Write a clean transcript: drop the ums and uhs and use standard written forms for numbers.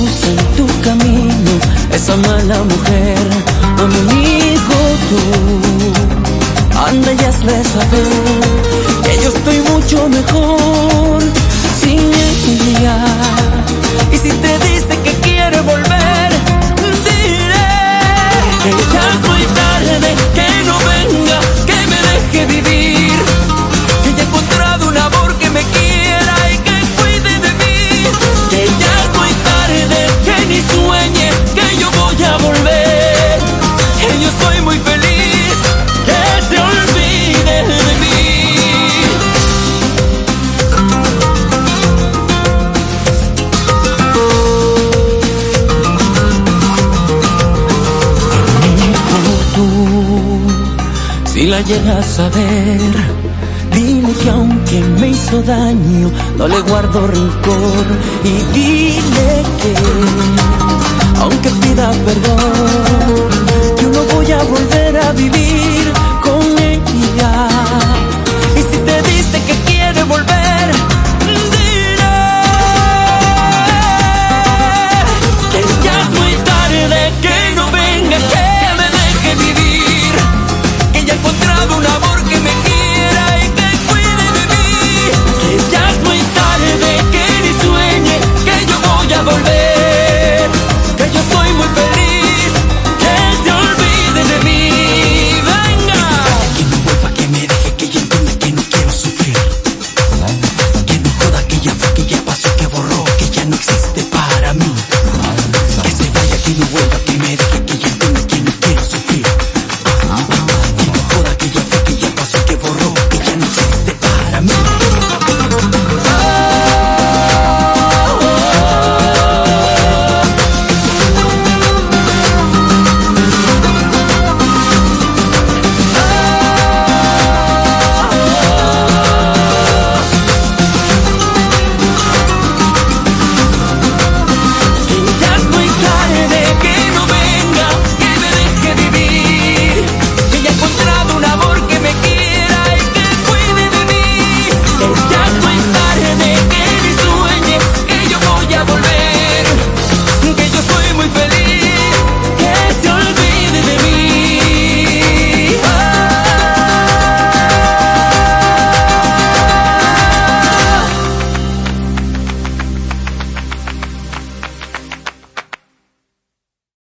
puso en tu camino esa mala mujer. Amigo, tú anda y hazle saber que yo estoy mucho mejor sin ella. Y si te dice que quiere volver, diré que ya es muy tarde, que no venga, que me deje vivir, que ya he encontrado un amor que me quiera y que cuide de mí, que ya es muy tarde, que ni sueñe que yo voy a volver, que yo estoy muy feliz, que se olvide de mí. Si la llegas a ver, dile que aunque me hizo daño, no le guardo rencor. Y dile que